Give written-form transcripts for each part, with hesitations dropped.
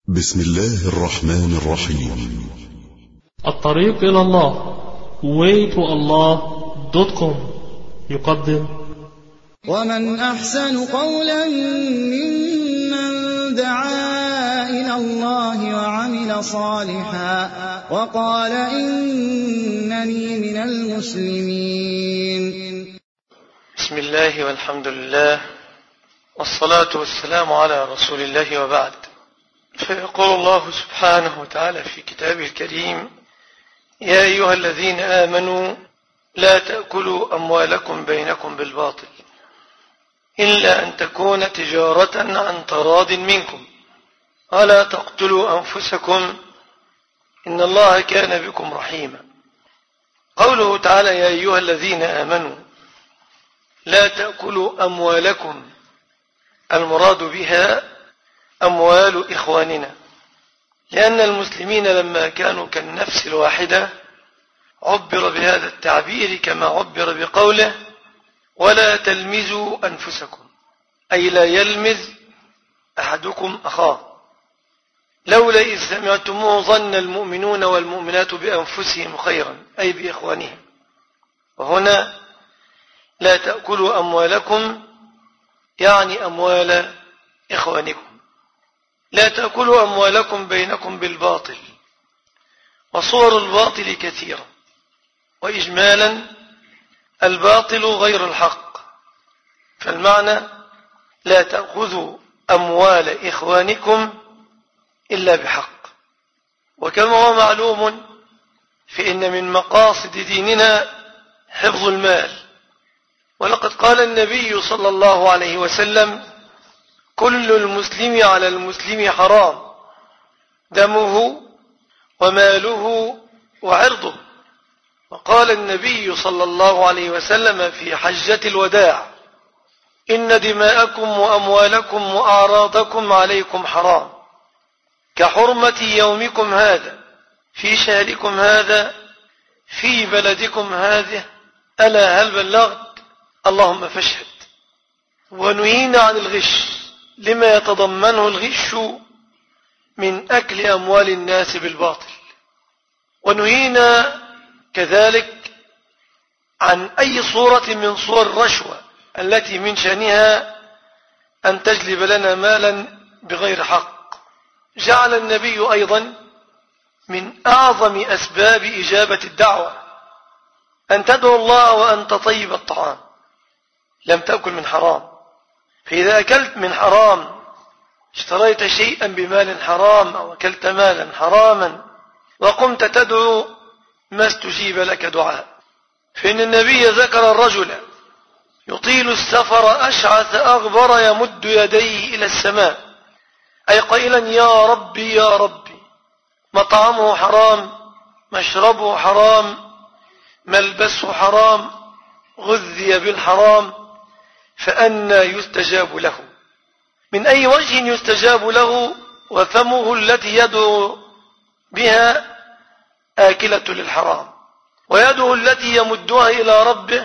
بسم الله الرحمن الرحيم. الطريق إلى الله waytoallah.com يقدم: ومن أحسن قولا ممن دعا إلى الله وعمل صالحا وقال إنني من المسلمين. بسم الله والحمد لله والصلاة والسلام على رسول الله، وبعد. فيقول الله سبحانه وتعالى في كتابه الكريم: يا أيها الذين آمنوا لا تأكلوا أموالكم بينكم بالباطل إلا أن تكون تجارة عن تراض منكم ولا تقتلوا أنفسكم إن الله كان بكم رحيما. قوله تعالى يا أيها الذين آمنوا لا تأكلوا أموالكم، المراد بها أموال إخواننا، لأن المسلمين لما كانوا كالنفس الواحدة عبر بهذا التعبير كما عبر بقوله ولا تلمزوا أنفسكم، أي لا يلمز أحدكم أخاه. لولا إذ سمعتموه ظن المؤمنون والمؤمنات بأنفسهم خيرا، أي بإخوانهم. وهنا لا تأكلوا أموالكم يعني أموال إخوانكم. لا تأكلوا أموالكم بينكم بالباطل، وصور الباطل كثيرة، وإجمالا الباطل غير الحق، فالمعنى لا تأخذوا أموال إخوانكم إلا بحق. وكما هو معلوم فإن من مقاصد ديننا حفظ المال، ولقد قال النبي صلى الله عليه وسلم: كل المسلم على المسلم حرام، دمه وماله وعرضه. وقال النبي صلى الله عليه وسلم في حجة الوداع: إن دماءكم وأموالكم وأعراضكم عليكم حرام كحرمة يومكم هذا في شهركم هذا في بلدكم هذه، ألا هل بلغت؟ اللهم فاشهد. ونهينا عن الغش لما يتضمنه الغش من أكل أموال الناس بالباطل. ونهينا كذلك عن أي صورة من صور الرشوة التي من شأنها أن تجلب لنا مالا بغير حق. جعل النبي أيضا من أعظم أسباب إجابة الدعوة أن تدعو الله وأنت طيب الطعام، لم تأكل من حرام. فإذا أكلت من حرام، اشتريت شيئا بمال حرام أو أكلت مالا حراما وقمت تدعو، ما استجيب لك دعاء. فإن النبي ذكر الرجل يطيل السفر أشعث أغبر يمد يديه إلى السماء، أي قائلا يا ربي يا ربي، مطعمه حرام، مشربه حرام، ملبسه حرام، غذي بالحرام، فأنى يستجاب له؟ من أي وجه يستجاب له وفمه التي يدعو بها آكلة للحرام، ويده التي يمدها إلى ربه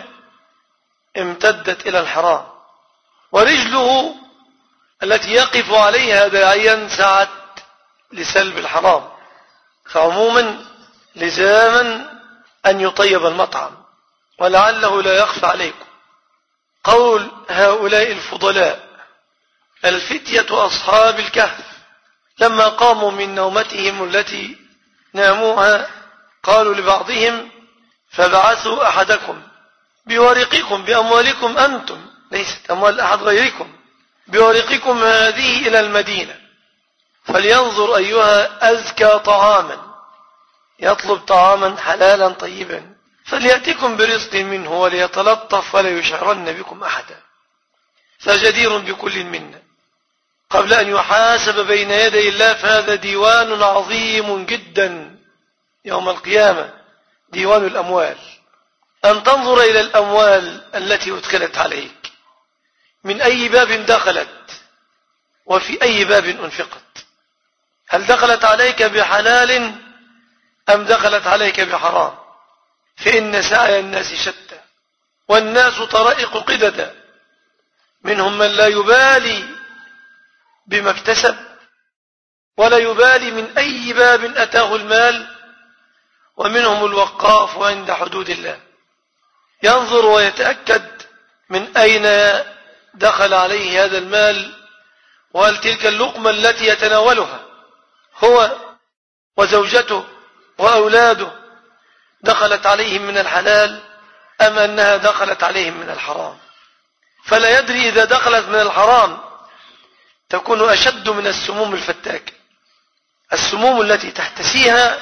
امتدت إلى الحرام، ورجله التي يقف عليها داعيا سعت لسلب الحرام. فعموما لزاما أن يطيب المطعم. ولعله لا يخفى عليكم قول هؤلاء الفضلاء الفتية أصحاب الكهف لما قاموا من نومتهم التي ناموها، قالوا لبعضهم: فبعثوا أحدكم بورقكم بأموالكم أنتم، ليست أموال أحد غيركم، بورقكم هذه إلى المدينة، فلينظر أيها أزكى طعاما، يطلب طعاما حلالا طيبا، فليأتكم برزق منه وليتلطف ولا يشعرن بكم أحدا، فجدير بكل منا قبل أن يحاسب بين يدي الله، فهذا ديوان عظيم جدا يوم القيامة، ديوان الأموال. أن تنظر إلى الأموال التي أدخلت عليك، من أي باب دخلت وفي أي باب أنفقت، هل دخلت عليك بحلال أم دخلت عليك بحرام؟ فإن سعي الناس شتى، والناس طرائق قددا، منهم من لا يبالي بما اكتسب ولا يبالي من أي باب أتاه المال، ومنهم الوقاف عند حدود الله، ينظر ويتأكد من أين دخل عليه هذا المال، وهل تلك اللقمة التي يتناولها هو وزوجته وأولاده دخلت عليهم من الحلال أم أنها دخلت عليهم من الحرام. فلا يدري إذا دخلت من الحرام تكون أشد من السموم الفتاكة، السموم التي تحتسيها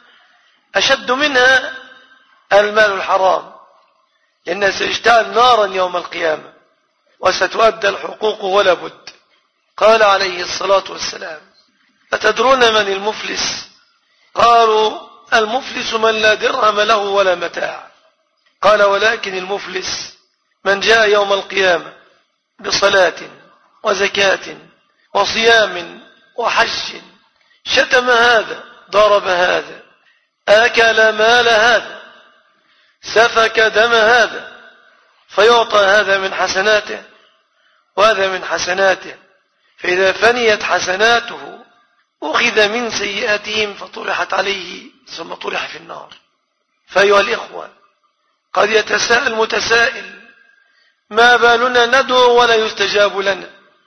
أشد منها المال الحرام، لأنها سيشتعل نارا يوم القيامة وستؤدى الحقوق ولا بد. قال عليه الصلاة والسلام: أتدرون من المفلس؟ قالوا: المفلس من لا درهم له ولا متاع. قال: ولكن المفلس من جاء يوم القيامة بصلاة وزكاة وصيام وحج، شتم هذا، ضرب هذا، أكل مال هذا، سفك دم هذا، فيعطى هذا من حسناته وهذا من حسناته، فإذا فنيت حسناته أخذ من سيئاتهم فطرحت عليه ثم طرح في النار. فأيها الإخوة، قد يتساءل متسائل: ما بالنا ندعو ولا يستجاب لنا؟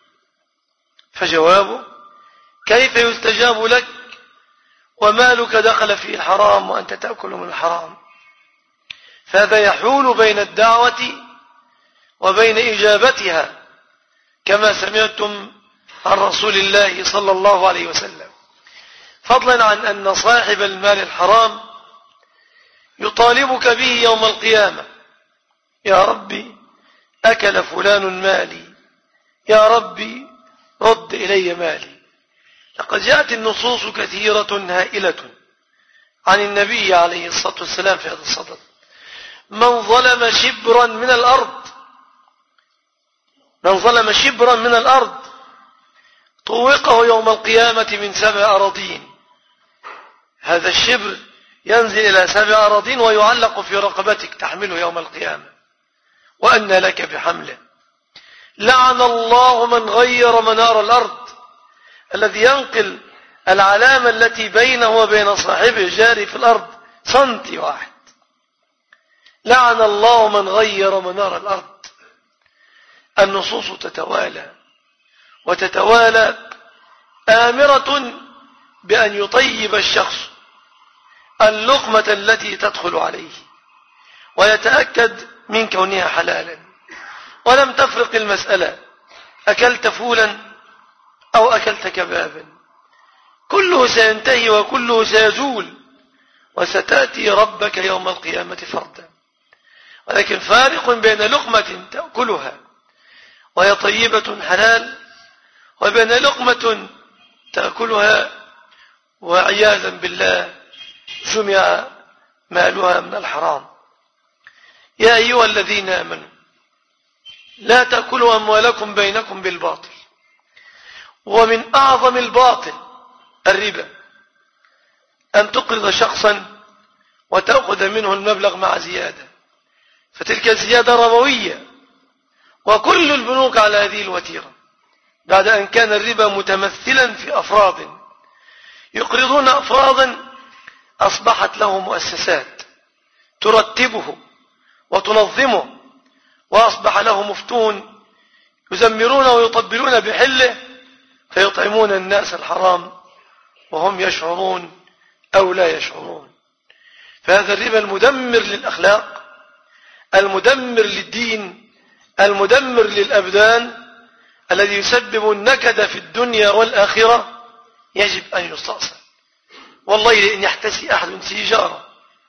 فجوابه: كيف يستجاب لك ومالك دخل فيه الحرام وأنت تأكل من الحرام؟ فهذا يحول بين الدعوة وبين إجابتها، كما سمعتم عن رسول الله صلى الله عليه وسلم، فضلا عن أن صاحب المال الحرام يطالبك به يوم القيامة: يا ربي أكل فلان مالي، يا ربي رد إلي مالي. لقد جاءت النصوص كثيرة هائلة عن النبي عليه الصلاة والسلام في هذا الصدد: من ظلم شبرا من الأرض، من ظلم شبرا من الأرض طوقه يوم القيامة من 7 أراضين. هذا الشبر ينزل إلى 7 أراضين ويعلق في رقبتك تحمله يوم القيامة، وأن لك بحمله. لعن الله من غير منار الأرض، الذي ينقل العلامة التي بينه وبين صاحبه جاري في الأرض سنتي واحد. لعن الله من غير منار الأرض. النصوص تتوالى وتتوالى آمرة بأن يطيب الشخص اللقمة التي تدخل عليه ويتأكد من كونها حلالا، ولم تفرق المسألة أكلت فولا أو أكلت كبابا، كله سينتهي وكله سيزول وستأتي ربك يوم القيامة فردا. ولكن فارق بين لقمة تأكلها وهي طيبة حلال وبين لقمة تأكلها وعياذا بالله جمع مالها من الحرام. يا أيها الذين آمنوا لا تأكلوا أموالكم بينكم بالباطل. ومن أعظم الباطل الربا، أن تقرض شخصا وتأخذ منه المبلغ مع زيادة، فتلك الزيادة ربوية، وكل البنوك على هذه الوتيرة، بعد أن كان الربا متمثلا في أفراد يقرضون أفرادا أصبحت له مؤسسات ترتبه وتنظمه، وأصبح له مفتون يزمرون ويطبلون بحله فيطعمون الناس الحرام وهم يشعرون أو لا يشعرون. فهذا الربا المدمر للأخلاق، المدمر للدين، المدمر للأبدان، الذي يسبب النكد في الدنيا والآخرة، يجب أن يستأصل. والله لأن يحتسي أحد سيجارة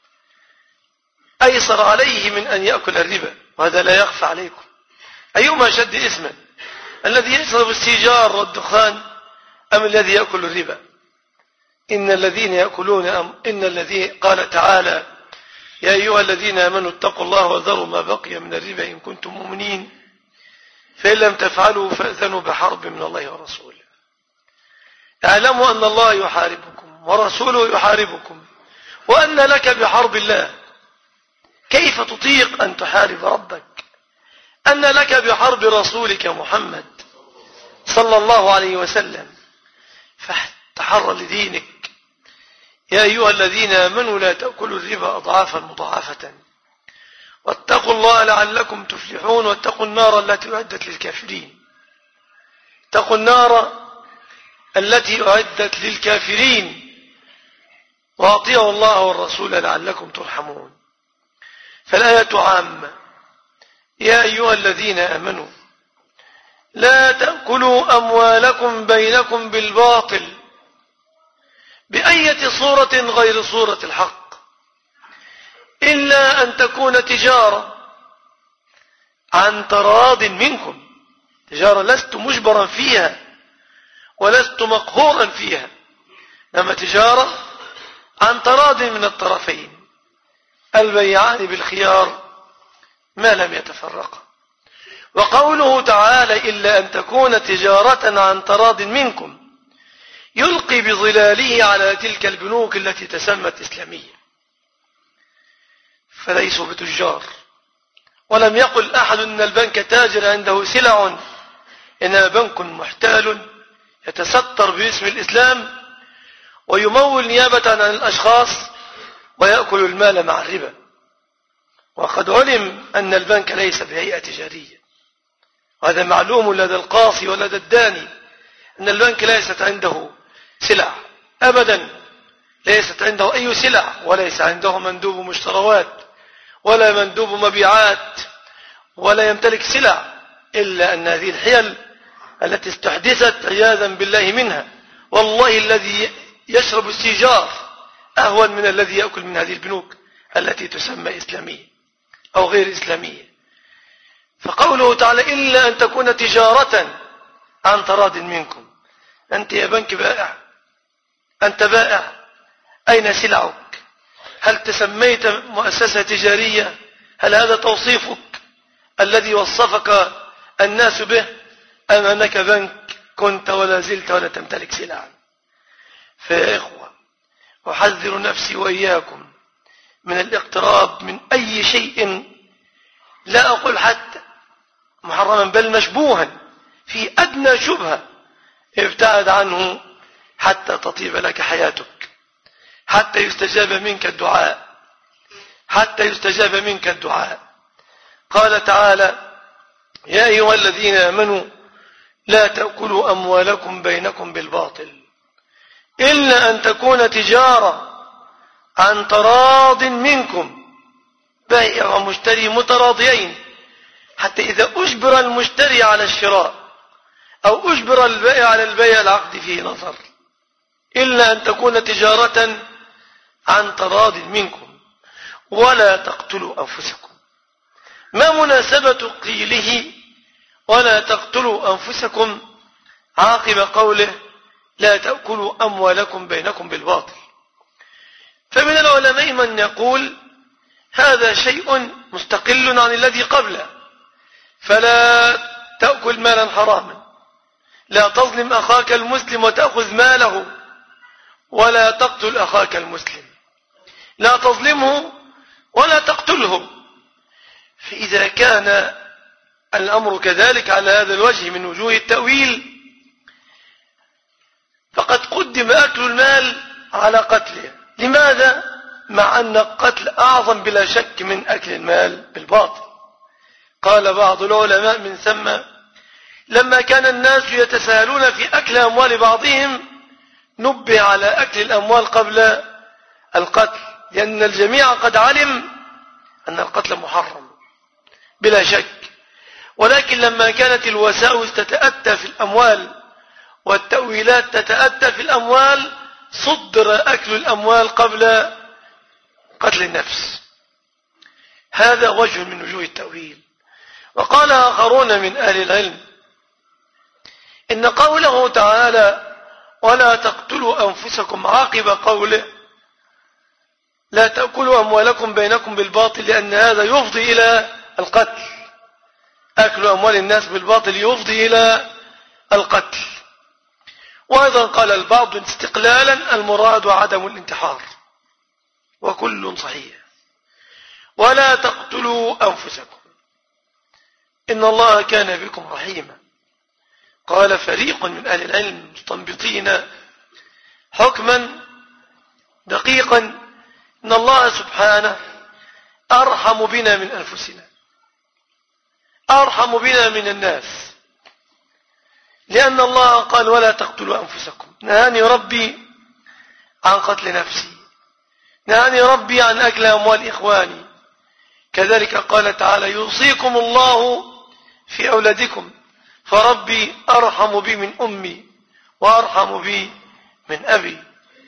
أيسر عليه من أن يأكل الربا، وهذا لا يخفى عليكم. أيما شد اسما، الذي يشرب السيجار والدخان أم الذي يأكل الربا؟ إن الذين يأكلون إن الذي قال تعالى: يا أيها الذين آمنوا اتقوا الله وذروا ما بقي من الربا إن كنتم مؤمنين فإن لم تفعلوا فأذنوا بحرب من الله ورسوله. اعلموا أن الله يحاربكم ورسوله يحاربكم وأن لك بحرب الله. كيف تطيق أن تحارب ربك؟ أن لك بحرب رسولك محمد صلى الله عليه وسلم. تحرى لدينك. يا أيها الذين آمنوا لا تأكلوا الربا أضعافا مضاعفة واتقوا الله لعلكم تفلحون واتقوا النار التي أعدت للكافرين. اتقوا النار التي أعدت للكافرين وأطيعوا الله والرسول لعلكم ترحمون. فالآية عامة. يا أيها الذين آمنوا لا تأكلوا أموالكم بينكم بالباطل بأية صورة غير صورة الحق إلا أن تكون تجارة عن تراض منكم، تجارة لست مجبرا فيها ولست مقهورا فيها، إنما تجارة عن تراض من الطرفين، البيعان بالخيار ما لم يتفرقا. وقوله تعالى إلا أن تكون تجارة عن تراض منكم يلقي بظلاله على تلك البنوك التي تسمت إسلامية، فليسوا بتجار. ولم يقل أحد أن البنك تاجر عنده سلع، إنما بنك محتال يتستر باسم الإسلام ويمول نيابة عن الأشخاص ويأكل المال مع الربا. وقد علم أن البنك ليس بهيئة تجارية، وهذا معلوم لدى القاصي ولدى الداني، أن البنك ليست عنده سلع أبدا، ليست عنده أي سلع، وليس عنده مندوب مشتروات ولا مندوب مبيعات ولا يمتلك سلع، إلا أن هذه الحيل التي استحدثت عياذا بالله منها، والله الذي يشرب السيجار أهون من الذي يأكل من هذه البنوك التي تسمى إسلامية أو غير إسلامية. فقوله تعالى إلا أن تكون تجارة عن تراض منكم. أنت يا بنك بائع، أنت بائع، أين سلعك؟ هل تسميت مؤسسة تجارية؟ هل هذا توصيفك الذي وصفك الناس به، أم أنك بنك كنت ولا زلت ولا تمتلك سلعا؟ فيا إخوة، أحذر نفسي وإياكم من الاقتراب من أي شيء، لا أقول حتى محرما بل مشبوها في أدنى شبهة، ابتعد عنه حتى تطيب لك حياتك، حتى يستجاب منك الدعاء، حتى يستجاب منك الدعاء. قال تعالى يا أيها الذين آمنوا لا تأكلوا أموالكم بينكم بالباطل إلا أن تكون تجارة عن تراض منكم، بائع ومشتري متراضيين، حتى إذا أجبر المشتري على الشراء أو أجبر البائع على البيع العقد فيه نظر. إلا أن تكون تجارة عن تراض منكم ولا تقتلوا أنفسكم. ما مناسبة قيله ولا تقتلوا أنفسكم عاقب قوله لا تأكلوا أموالكم بينكم بالباطل؟ فمن العلماء من يقول هذا شيء مستقل عن الذي قبله، فلا تأكل مالا حراما، لا تظلم أخاك المسلم وتأخذ ماله، ولا تقتل أخاك المسلم، لا تظلمه ولا تقتله. فإذا كان الأمر كذلك على هذا الوجه من وجوه التأويل، فقد قدم أكل المال على قتله. لماذا؟ مع أن القتل أعظم بلا شك من أكل المال بالباطل. قال بعض العلماء من ثم لما كان الناس يتساهلون في أكل أموال بعضهم نبه على أكل الأموال قبل القتل، لأن الجميع قد علم أن القتل محرم بلا شك، ولكن لما كانت الوساوس تتأتى في الأموال والتأويلات تتأتى في الأموال صدر أكل الأموال قبل قتل النفس. هذا وجه من وجوه التأويل. وقال آخرون من أهل العلم إن قوله تعالى ولا تقتلوا أنفسكم عاقب قوله لا تأكلوا أموالكم بينكم بالباطل، لأن هذا يفضي إلى القتل. أكل أموال الناس بالباطل يفضي إلى القتل. وأيضا قال البعض استقلالا المراد عدم الانتحار، وكل صحيح. ولا تقتلوا أنفسكم إن الله كان بكم رحيما. قال فريق من أهل العلم مستنبطين حكما دقيقا إن الله سبحانه أرحم بنا من أنفسنا، أرحم بنا من الناس، لأن الله قال ولا تقتلوا أنفسكم، نهاني ربي عن قتل نفسي، نهاني ربي عن أكل أموال إخواني. كذلك قال تعالى يوصيكم الله في أولادكم، فربي أرحم بي من أمي وأرحم بي من أبي.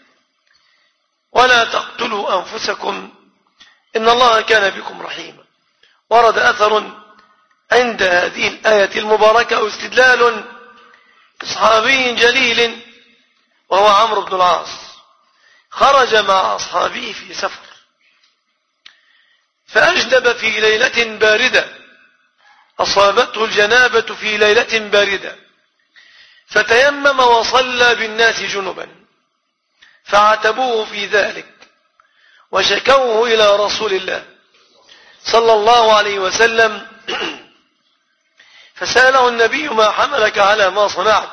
ولا تقتلوا أنفسكم إن الله كان بكم رحيما. ورد أثر عند هذه الآية المباركة استدلال صحابي جليل وهو عمرو بن العاص، خرج مع أصحابه في سفر فأجنب في ليلة باردة، أصابته الجنابة في ليلة باردة، فتيمم وصلى بالناس جنبا، فعتبوه في ذلك وشكوه إلى رسول الله صلى الله عليه وسلم، فسأله النبي ما حملك على ما صنعت؟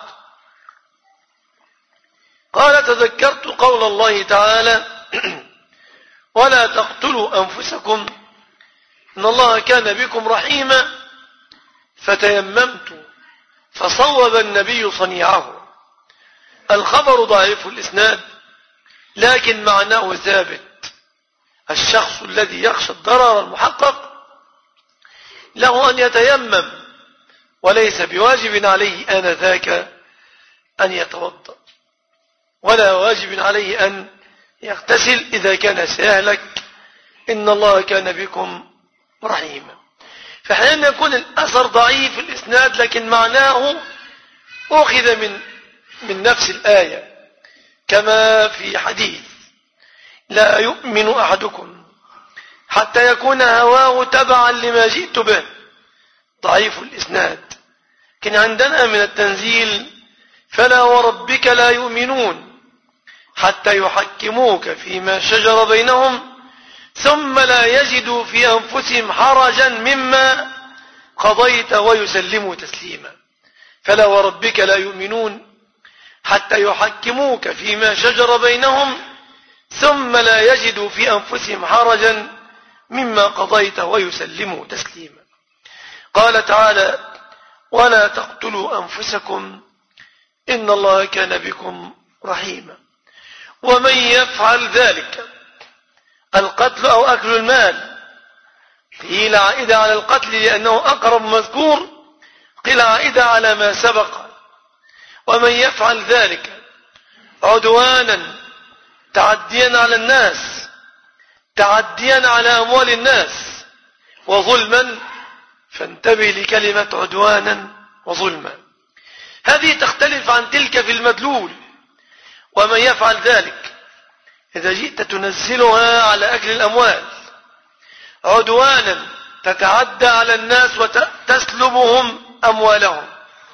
قال تذكرت قول الله تعالى ولا تقتلوا أنفسكم إن الله كان بكم رحيما، فتيممت فصوب النبي صنيعه. الخبر ضعيف الإسناد لكن معناه ثابت. الشخص الذي يخشى الضرر المحقق له أن يتيمم، وليس بواجب عليه آنذاك أن يتوضأ، ولا واجب عليه أن يغتسل إذا كان سيهلك. إن الله كان بكم رحيما. فحين يكون الأثر ضعيف الإسناد لكن معناه أخذ من نفس الآية، كما في حديث لا يؤمن أحدكم حتى يكون هواه تبعا لما جئت به، ضعيف الإسناد. لكن عندنا من التنزيل فلا وربك لا يؤمنون حتى يحكموك فيما شجر بينهم ثم لا يجدوا في أنفسهم حرجا مما قضيت ويسلموا تسليما. فلا وربك لا يؤمنون حتى يحكموك فيما شجر بينهم ثم لا يجدوا في أنفسهم حرجا مما قضيت ويسلموا تسليما. قال تعالى ولا تقتلوا أنفسكم إن الله كان بكم رحيما. ومن يفعل ذلك، القتل أو أكل المال، قيل عائدة على القتل لأنه أقرب مذكور، قيل عائدة على ما سبق. ومن يفعل ذلك عدوانا، تعديا على الناس، تعديا على أموال الناس، وظلما، فانتبه لكلمة عدوانا وظلما، هذه تختلف عن تلك في المدلول. ومن يفعل ذلك إذا جئت تنزلها على أكل الأموال، عدوانا تتعدى على الناس وتسلبهم أموالهم،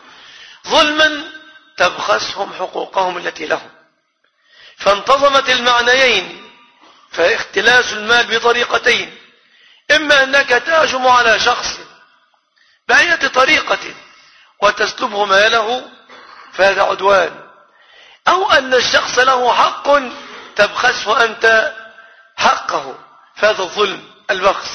ظلما تبخسهم حقوقهم التي لهم. فانتظمت المعنيين، فاختلاس المال بطريقتين: إما أنك تهجم على شخص بأية طريقة وتسلبه ماله فهذا عدوان، أو أن الشخص له حق تبخسه أنت حقه فهذا الظلم البخس.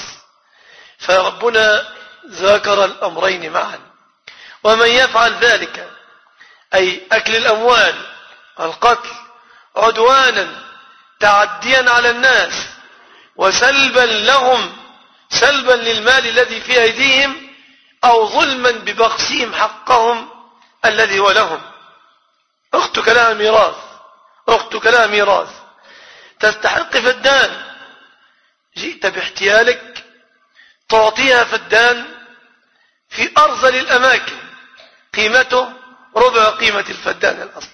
فربنا ذكر الأمرين معا. ومن يفعل ذلك أي أكل الأموال، القتل، عدوانا تعديا على الناس وسلبا لهم، سلبا للمال الذي في أيديهم، أو ظلما ببخسهم حقهم الذي هو لهم. أختك لها ميراث، أختك لها ميراث تستحق فدان، جئت باحتيالك تعطيها فدان في أرذل الأماكن قيمته ربع قيمة الفدان الأصل.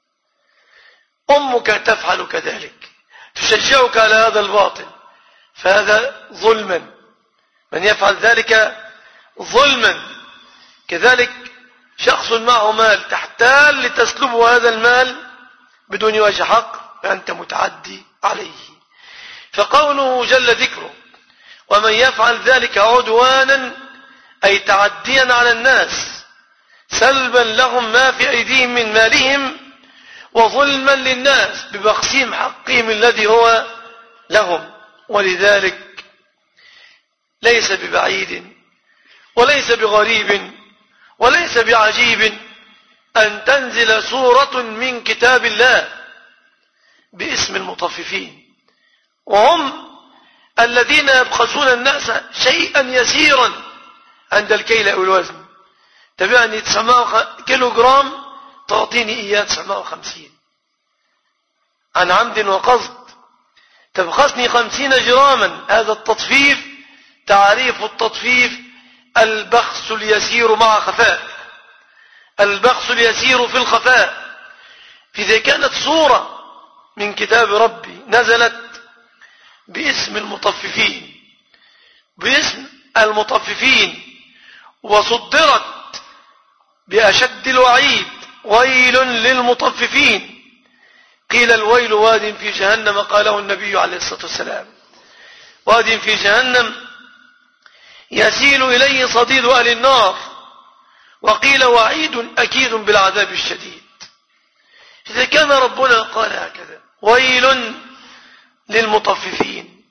أمك تفعل كذلك، تشجعك على هذا الباطل، فهذا ظلما. من يفعل ذلك ظلما. كذلك شخص معه مال تحتال لتسلبه هذا المال بدون وجه حق، فأنت متعدي عليه. فقوله جل ذكره ومن يفعل ذلك عدوانا أي تعديا على الناس، سلبا لهم ما في أيديهم من مالهم، وظلما للناس ببخسهم حقهم الذي هو لهم. ولذلك ليس ببعيد وليس بغريب وليس بعجيب أن تنزل سورة من كتاب الله باسم المطففين، وهم الذين يبخسون الناس شيئا يسيرا عند الكيل أو الوزن. تبعني 900 كيلو جرام تعطيني إياه 950 عن عمد وقصد، تبخسني 50 جراما. هذا التطفيف تعريف التطفيف البخس اليسير مع خفاء، البخس اليسير في الخفاء. فإذا كانت صورة من كتاب ربي نزلت باسم المطففين، باسم المطففين، وصدرت بأشد الوعيد ويل للمطففين، قيل الويل واد في جهنم، قاله النبي عليه الصلاة والسلام، واد في جهنم يسيل إليه صديد أهل النار، وقيل وعيد أكيد بالعذاب الشديد. إذا كان ربنا قال هكذا ويل للمطففين،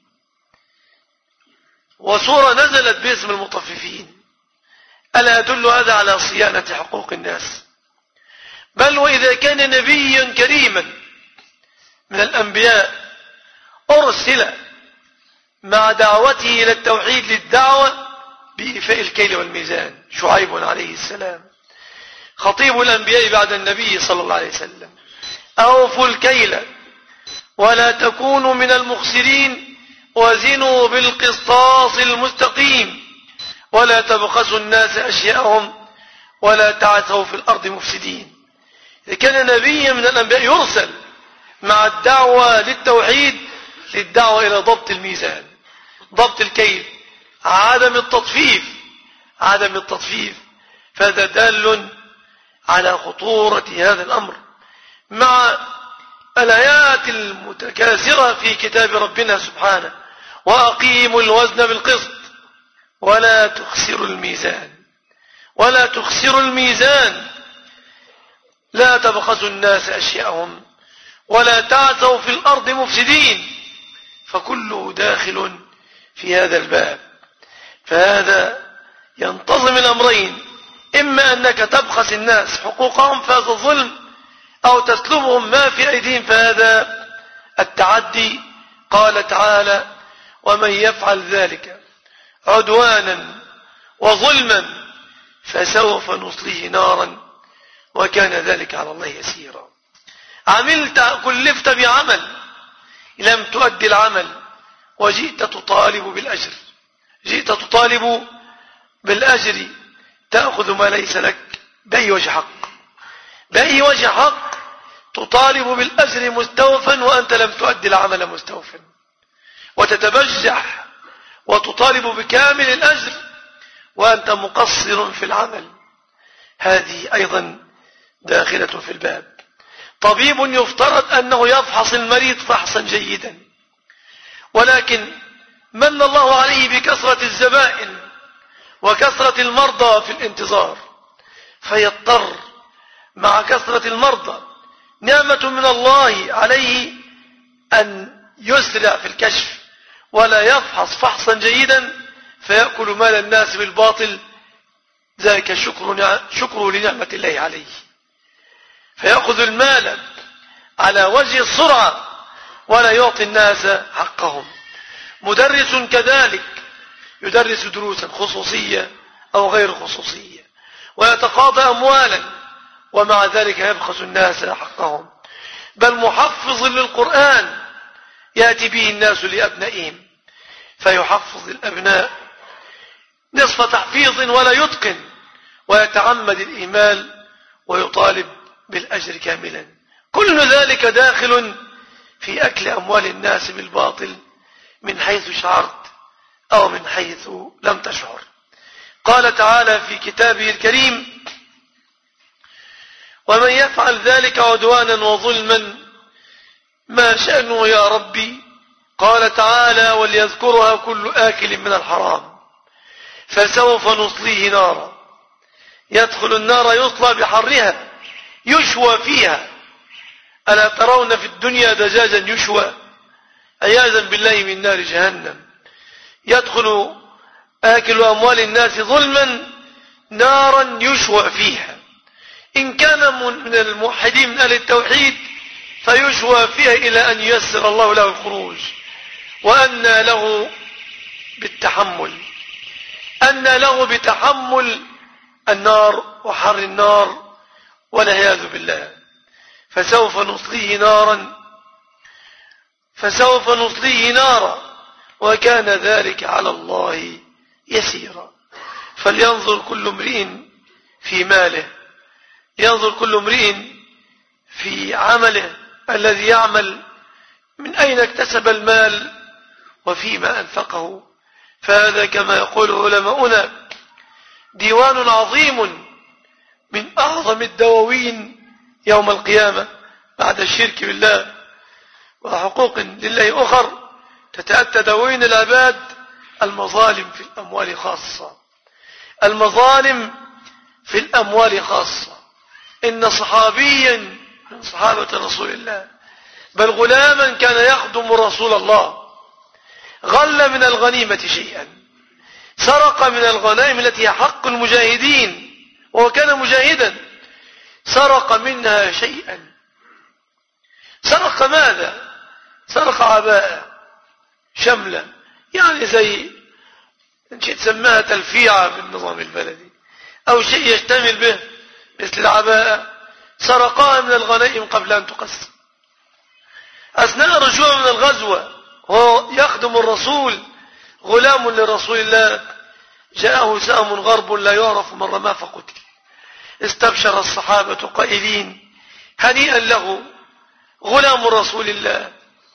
وسورة نزلت باسم المطففين، ألا يدل هذا على صيانة حقوق الناس؟ بل وإذا كان نبيا كريما من الأنبياء أرسل مع دعوته إلى التوحيد للدعوة بإيفاء الكيل والميزان، شعيب عليه السلام خطيب الأنبياء بعد النبي صلى الله عليه وسلم: أوفوا الكيل ولا تكونوا من المخسرين وزنوا بالقسطاس المستقيم ولا تبخسوا الناس أشياءهم ولا تعثوا في الأرض مفسدين. إذا كان نبيا من الأنبياء يرسل مع الدعوة للتوحيد للدعوة إلى ضبط الميزان، ضبط الكيل، عدم التطفيف، فهذا دال على خطورة هذا الأمر، مع الآيات المتكاثرة في كتاب ربنا سبحانه: وأقيموا الوزن بالقسط ولا تخسروا الميزان لا تبخسوا الناس أشياءهم ولا تعثوا في الأرض مفسدين، فكله داخل في هذا الباب. فهذا ينتظم الأمرين: إما أنك تبخس الناس حقوقهم فهذا الظلم، أو تسلبهم ما في أيديهم فهذا التعدي. قال تعالى: ومن يفعل ذلك عدوانا وظلما فسوف نصليه نارا وكان ذلك على الله يسيرا. كلفت بعمل لم تؤدي العمل وجئت تطالب بالأجر، تأخذ ما ليس لك بأي وجه حق تطالب بالأجر مستوفا وأنت لم تؤدي العمل مستوفا، وتتبجح وتطالب بكامل الأجر وأنت مقصر في العمل. هذه أيضا داخلة في الباب. طبيب يفترض أنه يفحص المريض فحصا جيدا، ولكن من الله عليه بكثرة الزبائن وكثرة المرضى في الانتظار، فيضطر مع كثرة المرضى نعمة من الله عليه أن يسرع في الكشف ولا يفحص فحصا جيدا فيأكل مال الناس بالباطل، ذلك شكره لنعمة الله عليه، فيأخذ المال على وجه السرعة ولا يعطي الناس حقهم. مدرس كذلك يدرس دروسا خصوصية أو غير خصوصية ويتقاضى أموالا ومع ذلك يبخس الناس حقهم. بل محفظ للقرآن يأتي به الناس لأبنائهم فيحفظ الأبناء نصف تحفيظ ولا يتقن ويتعمد الإهمال ويطالب بالأجر كاملا. كل ذلك داخل في أكل أموال الناس بالباطل من حيث شعرت أو من حيث لم تشعر. قال تعالى في كتابه الكريم: ومن يفعل ذلك عدوانا وظلما ما شأنه يا ربي؟ قال تعالى: وليذكرها كل آكل من الحرام فسوف نصليه نارا. يدخل النار يصلى بحرها يشوى فيها ألا ترون في الدنيا دجاجا يشوى عياذا بالله من نار جهنم يدخل آكل أموال الناس ظلما نارا يشوى فيها، إن كان من الموحدين من أهل التوحيد فيشوى فيها إلى أن ييسر الله له الخروج. وأن له بتحمل النار وحر النار والعياذ بالله. فسوف نصليه نارا وكان ذلك على الله يسيرا. فلينظر كل امرئ في ماله، ينظر كل امرئ في عمله الذي يعمل، من أين اكتسب المال وفيما أنفقه. فهذا كما يقول علماؤنا ديوان عظيم من أعظم الدواوين يوم القيامة بعد الشرك بالله وحقوق لله أخر تتأتى دواوين العباد. المظالم في الأموال خاصة، المظالم في الأموال خاصة. إن صحابيا من صحابة رسول الله بل غلاما كان يخدم رسول الله غل من الغنيمة شيئا، سرق من الغنائم التي هي حق المجاهدين وهو كان مجاهدا، سرق منها شيئا. سرق ماذا؟ سرق عباءة شملة، يعني زي شيء تسمىها تلفيعة بالنظام البلدي أو شيء يشتمل به مثل العباءة، سرقها من الغنائم قبل أن تقسم. أثناء رجوعه من الغزوة وهو يخدم الرسول غلام لرسول الله جاءه سهم غرب لا يعرف من رماه فقتل. استبشر الصحابة قائلين هنيئا له، غلام رسول الله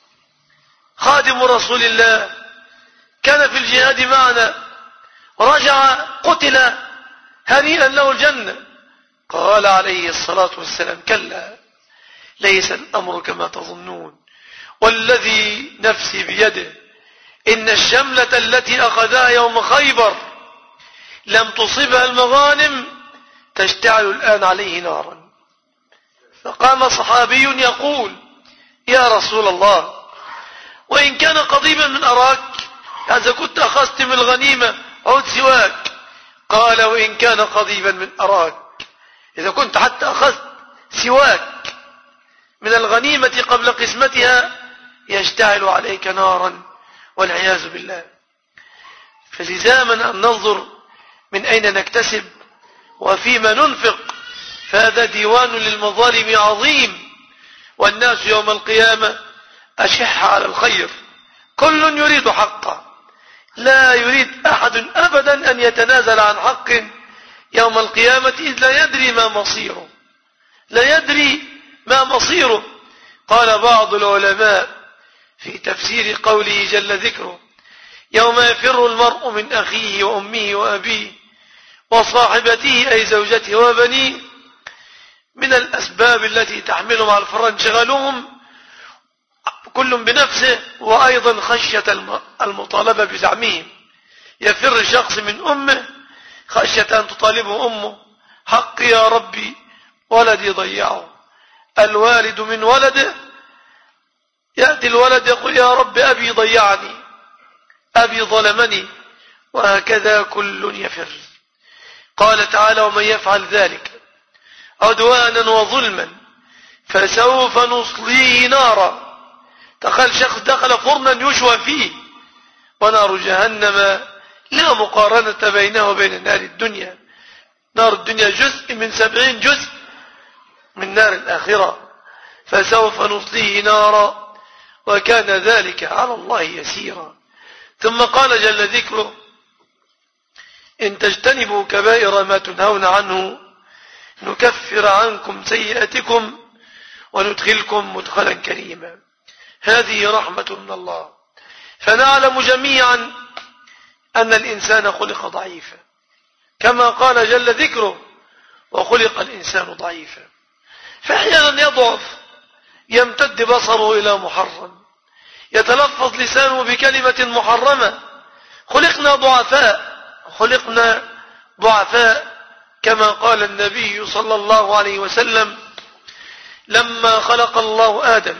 خادم رسول الله كان في الجهاد معنا رجع قتل، هنيئا له الجنة. قال عليه الصلاة والسلام كلا ليس الأمر كما تظنون، والذي نفسي بيده إن الشملة التي أخذها يوم خيبر لم تصبها المغانم تشتعل الآن عليه نارا. فقام صحابي يقول يا رسول الله وإن كان قضيبا من أراك، إذا كنت أخذت من الغنيمة عود سواك. قال وإن كان قضيبا من أراك، إذا كنت حتى أخذت سواك من الغنيمة قبل قسمتها يشتعل عليك نارا والعياذ بالله. فلزاما أن ننظر من أين نكتسب وفيما ننفق، فهذا ديوان للمظالم عظيم. والناس يوم القيامة أشح على الخير، كل يريد حقه، لا يريد أحد أبدا أن يتنازل عن حق يوم القيامة، إذ لا يدري ما مصيره. قال بعض العلماء في تفسير قوله جل ذكره يوم يفر المرء من أخيه وأمه وأبيه وصاحبته أي زوجته وبنيه، من الأسباب التي تحملهم على الفرار انشغالهم كل بنفسه، وأيضا خشية المطالبة بزعمهم. يفر شخص من أمه خشية أن تطالبه أمه حق يا ربي ولدي ضيعه. الوالد من ولده، يأتي الولد يقول يا رب أبي ضيعني، أبي ظلمني، وهكذا كل يفر. قال تعالى ومن يفعل ذلك عدوانا وظلما فسوف نصليه نارا. تخيل شخص دخل فرنا يشوى فيه، ونار جهنم لا مقارنة بينه وبين نار الدنيا. نار الدنيا جزء من 70 جزء من نار الآخرة. فسوف نصليه نارا وكان ذلك على الله يسيرا. ثم قال جل ذكره إن تجتنبوا كبائر ما تنهون عنه نكفر عنكم سيئاتكم وندخلكم مدخلا كريما. هذه رحمة من الله. فنعلم جميعا أن الإنسان خلق ضعيفا كما قال جل ذكره وخلق الإنسان ضعيفا. فأحيانا يضعف، يمتد بصره إلى محرم، يتلفظ لسانه بكلمة محرمة. خلقنا ضعفاء كما قال النبي صلى الله عليه وسلم لما خلق الله آدم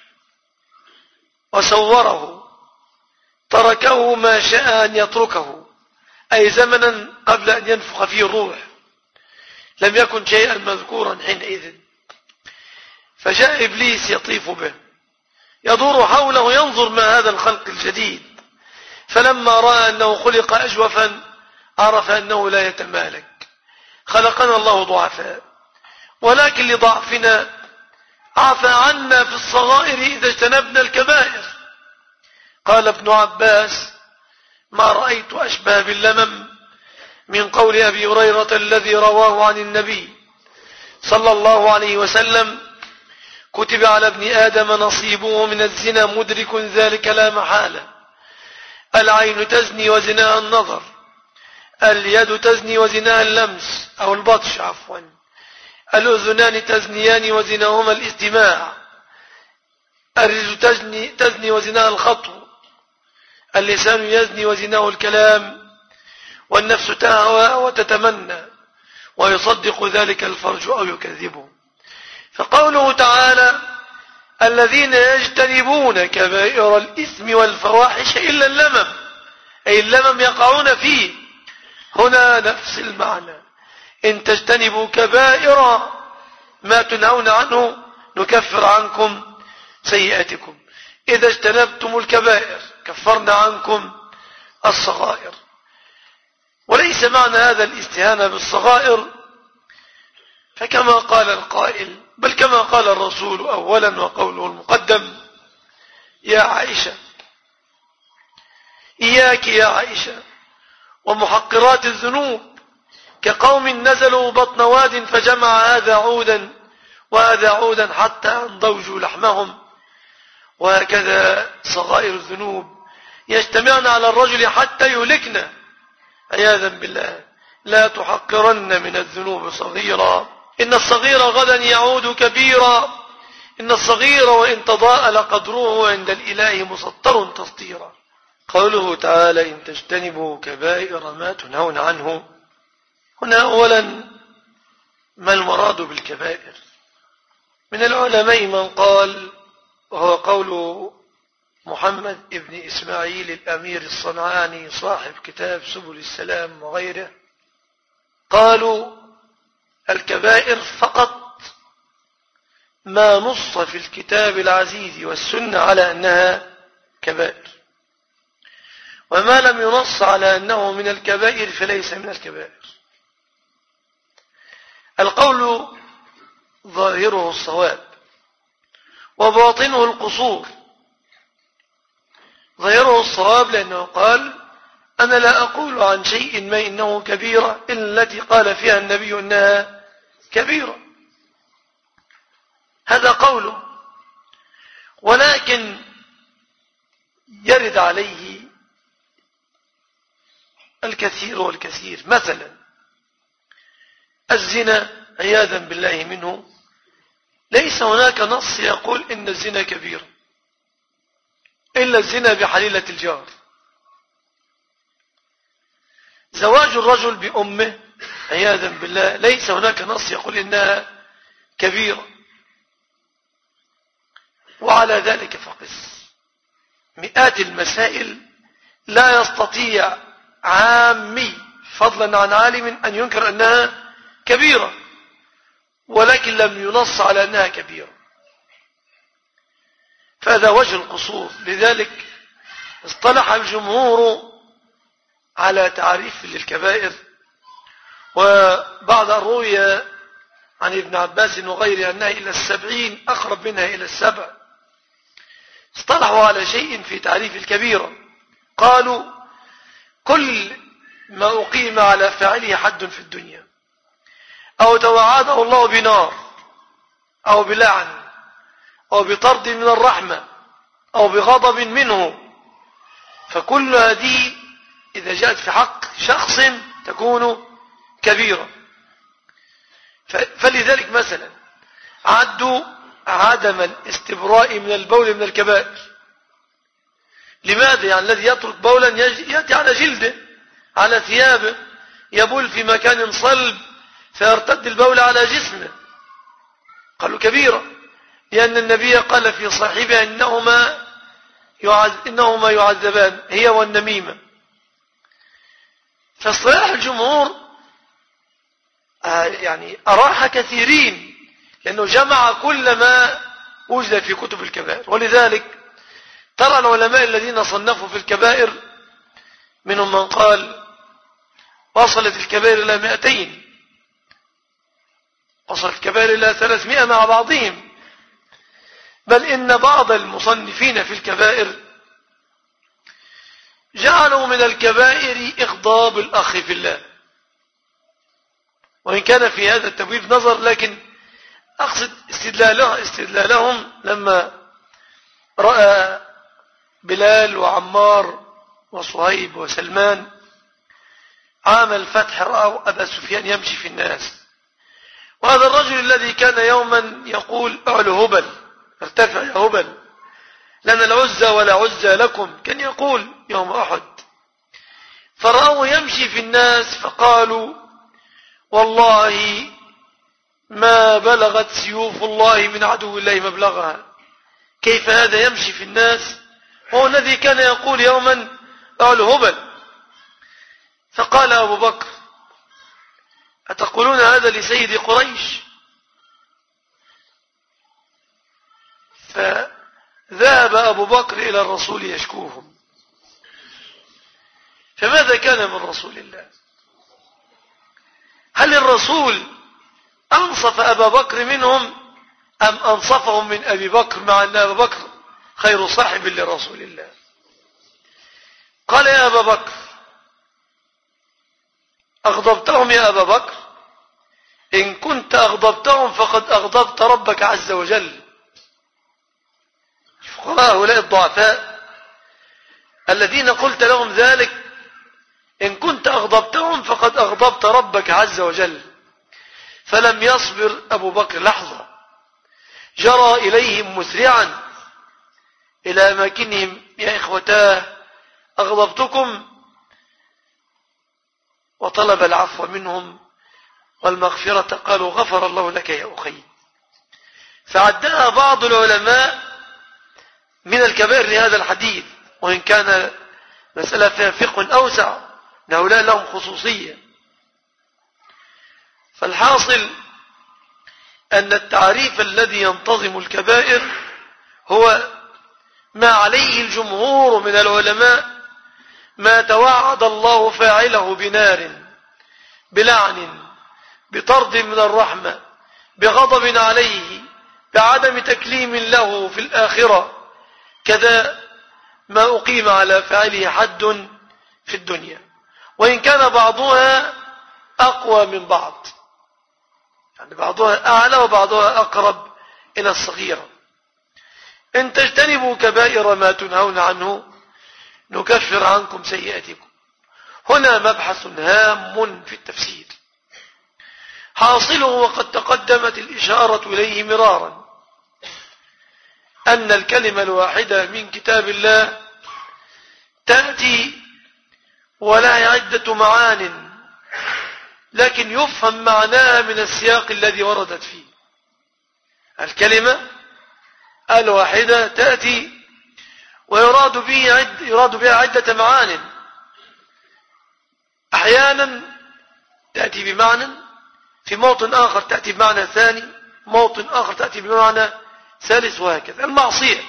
وصوره تركه ما شاء أن يتركه، أي زمنا قبل أن ينفخ فيه الروح، لم يكن شيئا مذكورا حينئذ. فجاء إبليس يطيف به يدور حوله ينظر ما هذا الخلق الجديد، فلما رأى أنه خلق أجوفا عرف أنه لا يتمالك. خلقنا الله ضعفاء، ولكن لضعفنا عفى عنا في الصغائر إذا اجتنبنا الكبائر. قال ابن عباس: ما رأيت أشبه باللمم من قول أبي هريرة الذي رواه عن النبي صلى الله عليه وسلم: كتب على ابن آدم نصيبه من الزنا مدرك ذلك لا محالة. العين تزني وزناها النظر، اليد تزني وزناها اللمس أو البطش عفوا، الأذنان تزنيان وزناهما الاستماع، الرجل تزني وزناها الخطو، اللسان يزني وزناه الكلام، والنفس تهوى وتتمنى، ويصدق ذلك الفرج أو يكذبه. فقوله تعالى: الذين يجتنبون كبائر الإثم والفواحش إلا اللمم، أي اللمم يقعون فيه، هنا نفس المعنى: إن تجتنبوا كبائر ما تنهون عنه نكفر عنكم سيئاتكم. إذا اجتنبتم الكبائر كفرنا عنكم الصغائر. وليس معنى هذا الاستهانة بالصغائر، فكما قال القائل، بل كما قال الرسول أولا وقوله المقدم: يا عائشة، إياك يا عائشة ومحقرات الذنوب، كقوم نزلوا بطن واد فجمع هذا عودا وهذا عودا حتى انضوجوا لحمهم. وهكذا صغائر الذنوب يجتمعن على الرجل حتى يهلكنا عياذا بالله. لا تحقرن من الذنوب صغيرا، إن الصغير غدا يعود كبيرا، إن الصغير وإن تضاءل قدره عند الإله مسطر تسطيرا. قوله تعالى: إن تجتنبوا كبائر ما تنهون عنه، هنا أولا ما المراد بالكبائر؟ من العلماء من قال، وهو قول محمد ابن إسماعيل الأمير الصنعاني صاحب كتاب سبل السلام وغيره، قالوا: الكبائر فقط ما نص في الكتاب العزيز والسنة على أنها كبائر، وما لم ينص على أنه من الكبائر فليس من الكبائر. القول ظاهره الصواب وباطنه القصور. ظاهره الصواب لأنه قال: أنا لا أقول عن شيء ما إنه كبيرة إلا التي قال فيها النبي إنها كبيرة، هذا قوله. ولكن يرد عليه الكثير والكثير، مثلا الزنا عياذا بالله منه، ليس هناك نص يقول إن الزنا كبير إلا الزنا بحليلة الجار. زواج الرجل بأمه عياذا بالله ليس هناك نص يقول إنها كبيرة. وعلى ذلك فقس مئات المسائل لا يستطيع عامي فضلا عن عالم أن ينكر أنها كبيرة، ولكن لم ينص على أنها كبيرة، فهذا وجه القصور. لذلك اصطلح الجمهور على تعريف للكبائر، وبعد الرؤيا عن ابن عباس وغيره أنها إلى 70 أقرب منها إلى 7، اصطلحوا على شيء في تعريف الكبيرة. قالوا: كل ما أقيم على فاعله حد في الدنيا، أو توعده الله بنار أو بلعن أو بطرد من الرحمة أو بغضب منه، فكل هذه إذا جاءت في حق شخص تكون كبيرة. فلذلك مثلا عدوا عدم الاستبراء من البول من الكبائر. لماذا؟ يعني الذي يترك بولا يأتي على جلده على ثيابه، يبول في مكان صلب فيرتد البول على جسمه، قالوا كبيرة. لأن النبي قال في صاحبها إنهما يعذبان، هي والنميمة. فاصطلاح الجمهور يعني أراح كثيرين، لأنه جمع كل ما وجد في كتب الكبائر. ولذلك ترى العلماء الذين صنفوا في الكبائر منهم من قال وصلت الكبائر إلى 200، وصلت الكبائر إلى 300 مع بعضهم، بل إن بعض المصنفين في الكبائر جعلوا من الكبائر إغضاب الأخ في الله. وإن كان في هذا التبويب نظر، لكن أقصد استدلالهم لما رأى بلال وعمار وصهيب وسلمان عام الفتح رأوا أبا سفيان يمشي في الناس، وهذا الرجل الذي كان يوما يقول اعلو هبل، ارتفع يا هبل لنا العزى ولا عزى لكم، كان يقول يوم أحد، فرأوه يمشي في الناس فقالوا والله ما بلغت سيوف الله من عدو الله مبلغها، كيف هذا يمشي في الناس هو الذي كان يقول يوما اعلو هبل. فقال أبو بكر أتقولون هذا لسيد قريش؟ فذهب أبو بكر إلى الرسول يشكوهم. فماذا كان من رسول الله؟ هل الرسول أنصف أبا بكر منهم أم أنصفهم من أبي بكر، مع أن أبا بكر خير صاحب لرسول الله؟ قال يا أبا بكر أغضبتهم يا أبا بكر؟ إن كنت أغضبتهم فقد أغضبت ربك عز وجل. الفقراء هؤلاء الضعفاء الذين قلت لهم ذلك، إن كنت أغضبتهم فقد أغضبت ربك عز وجل. فلم يصبر أبو بكر لحظة، جرى إليهم مسرعا إلى أماكنهم، يا إخوتاه أغضبتكم، وطلب العفو منهم والمغفرة، قالوا غفر الله لك يا أخي. فعدها بعض العلماء من الكبائر لهذا الحديث، وإن كان مسألة فيها فقه أوسع، هؤلاء لهم خصوصية. فالحاصل أن التعريف الذي ينتظم الكبائر هو ما عليه الجمهور من العلماء، ما توعد الله فاعله بنار، بلعن، بطرد من الرحمة، بغضب عليه، بعدم تكليم له في الآخرة، كذا ما أقيم على فاعله حد في الدنيا، وإن كان بعضها أقوى من بعض، يعني بعضها أعلى وبعضها أقرب إلى الصغيرة. إن تجتنبوا كبائر ما تنهون عنه نكفر عنكم سيئاتكم. هنا مبحث هام في التفسير، حاصله وقد تقدمت الإشارة إليه مرارا، أن الكلمة الواحدة من كتاب الله تأتي ولها عدة معان، لكن يفهم معناها من السياق الذي وردت فيه. الكلمة الواحدة تأتي ويراد بها عدة معان، أحيانا تأتي بمعنى، في موطن آخر تأتي بمعنى ثاني، موطن آخر تأتي بمعنى ثالث، وهكذا. المعصية،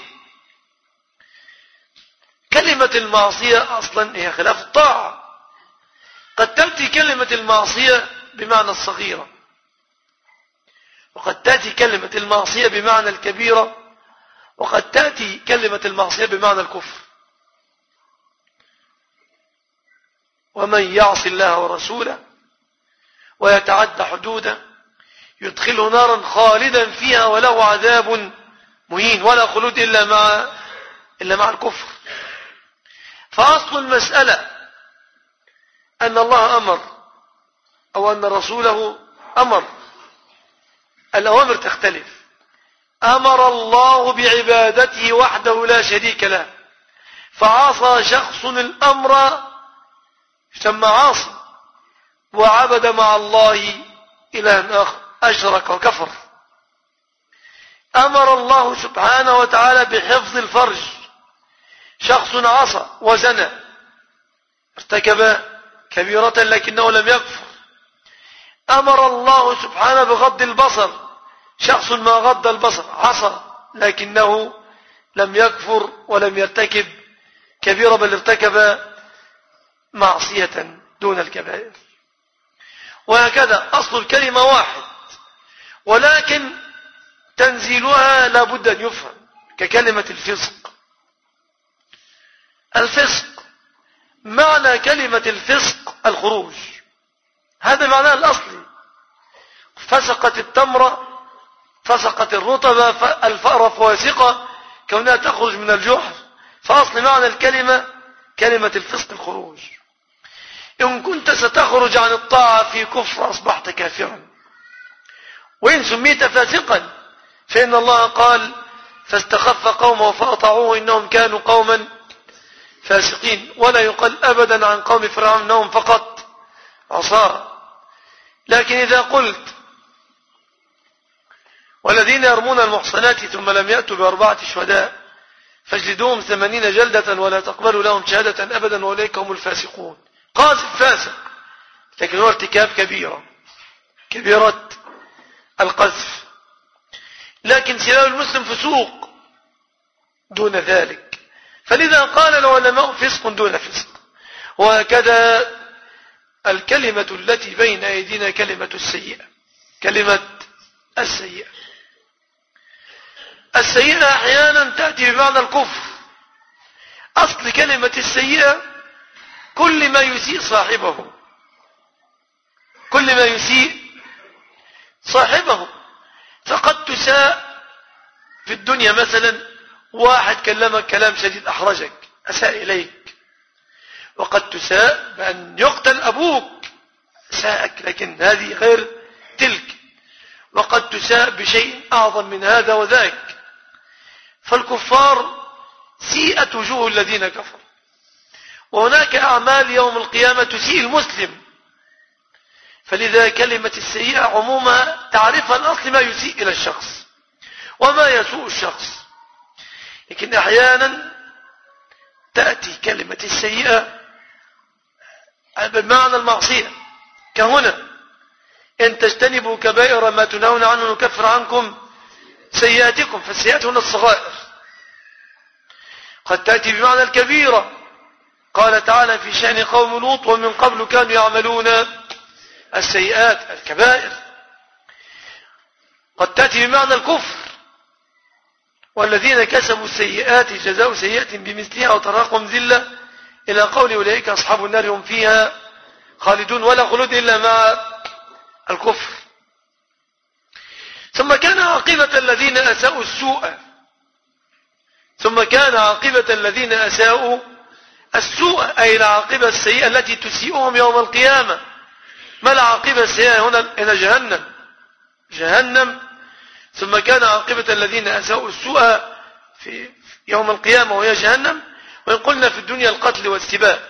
كلمة المعصية أصلا هي خلاف الطاعة. قد تأتي كلمة المعصية بمعنى الصغيرة، وقد تأتي كلمة المعصية بمعنى الكبيرة، وقد تأتي كلمة المعصية بمعنى الكفر. ومن يعص الله ورسوله ويتعدى حدوده يدخله نارا خالدا فيها وله عذاب مهين، ولا خلود إلا مع الكفر. فأصل المسألة أن الله أمر أو أن رسوله أمر، الأوامر تختلف. أمر الله بعبادته وحده لا شريك له، فعصى شخص الأمر يسمى عاصي، وعبد مع الله إلها آخر، أشرك وكفر. أمر الله سبحانه وتعالى بحفظ الفرج. شخص عصى وزنى ارتكب كبيرة لكنه لم يكفر، أمر الله سبحانه بغض البصر. شخص ما غض البصر عصى لكنه لم يكفر ولم يرتكب كبيرة، بل ارتكب معصية دون الكبائر. وهكذا أصل الكلمة واحد، ولكن تنزيلها لا بد أن يفهم. ككلمة الفسق. الفسق معنى كلمة الفسق الخروج، هذا معناه الأصلي. فسقت التمرة، فسقت الرطبة، الفأرة فواسقة كونها تخرج من الجحر. فأصل معنى الكلمة كلمة الفسق الخروج. إن كنت ستخرج عن الطاعة في كفر أصبحت كافرا، وإن سميت فاسقا فإن الله قال فاستخف قومه فأطاعوه إنهم كانوا قوما فاسقين. ولا يقال أبدا عن قوم فرعون إنهم فقط عصاة. لكن إذا قلت والذين يرمون المحصنات ثم لم يأتوا بأربعة شهداء فاجلدوهم 80 جلدة ولا تقبلوا لهم شهادة أبدا وأولئك هم الفاسقون. قاذف فاسق، لكن هو ارتكاب كبيرة القذف. لكن سلال المسلم فسوق دون ذلك، فلذا قال العلماء فسق دون فسق. وهكذا الكلمة التي بين أيدينا كلمة السيئة. كلمة السيئة أحيانا تأتي بمعنى الكفر. أصل كلمة السيئة كل ما يسيء صاحبه، كل ما يسيء صاحبه. فقد تساء في الدنيا مثلا، واحد كلمك كلام شديد أحرجك أساء إليك، وقد تساء بأن يقتل أبوك أساءك، لكن هذه غير تلك. وقد تساء بشيء أعظم من هذا وذاك. فالكفار سيئت وجوه الذين كفروا. وهناك أعمال يوم القيامة تسيء المسلم. فلذا كلمة السيئة عموما تعرفها الأصل ما يسيء إلى الشخص وما يسوء الشخص. لكن أحيانا تأتي كلمة السيئة بمعنى المعصية، كهنا إن تجتنبوا كبائر ما تنهون عنه نكفر عنكم سيئاتكم. فالسيئات هنا الصغائر. قد تأتي بمعنى الكبيرة، قال تعالى في شأن قوم لوط ومن قبل كانوا يعملون السيئات الكبائر. قد تأتي بمعنى الكفر، والذين كسبوا السيئات جزاء سيئة بمثلها وتراقهم ذلة إلى قول أولئك أصحاب النار هم فيها خالدون ولا خلود إلا مع الكفر. ثم كان عاقبة الذين أساءوا السوء، ثم كان عاقبة الذين أساءوا السوء أي العاقبة السيئة التي تسيئهم يوم القيامة. ما العاقبة السيئة هنا جهنم. ثم كان عاقبة الذين أساءوا السوء في يوم القيامة وهي جهنم. وإن قلنا في الدنيا القتل والسباء،